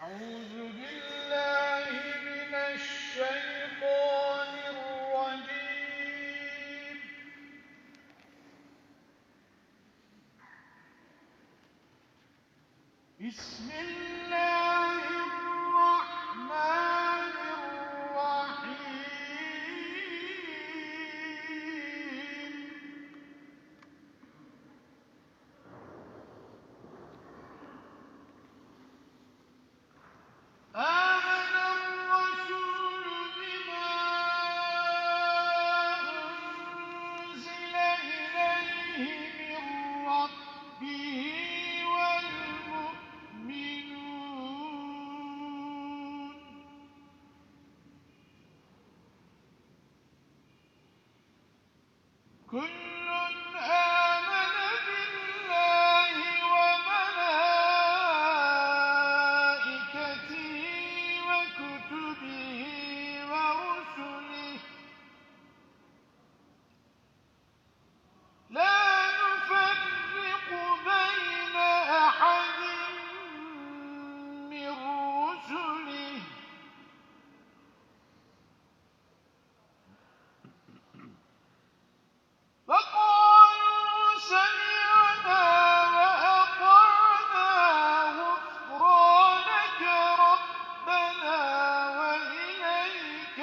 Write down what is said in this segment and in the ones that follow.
أعوذ بالله من الشيطان الرجيم. بسم الله الرحمن الرحيم. آمن الرسول بما أنزل إليه من ربه والمؤمنون كل آمن بالله وملائكته وكتبه ورسله لا نفرق بين أحد من رسله وقالوا سمعنا وأطعنا غفرانك ربنا وإليك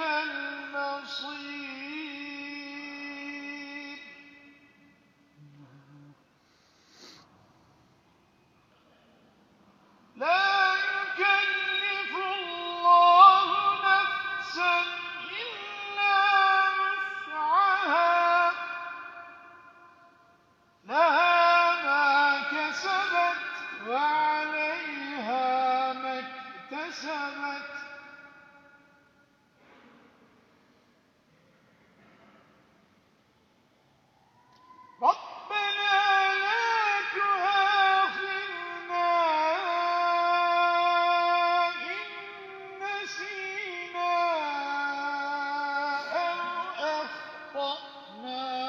المصير. لا يكلف الله نفسا إلا وسعها لها ما كسبت وعليها ما اكتسبت ربنا لا تؤاخذنا إن نسينا أو أخطأنا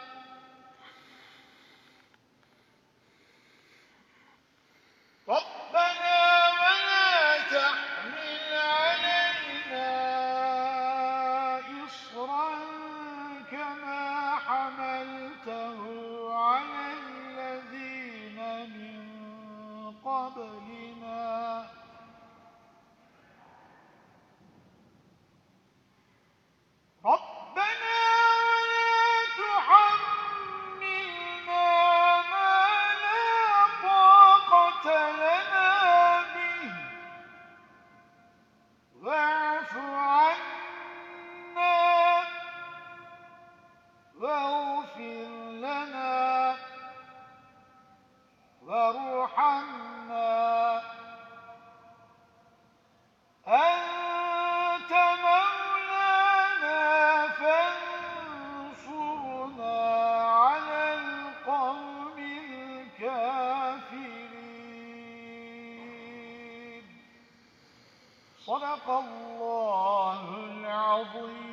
ربنا ولا تحمل علينا إصرا كما حملته على الذين من قبلنا ربنا ولا تحملنا ما لا طاقة لنا به واعف عنا واغفر لنا وارحمنا أنت مولانا فانصرنا على القوم الكافرين. صدق الله العظيم.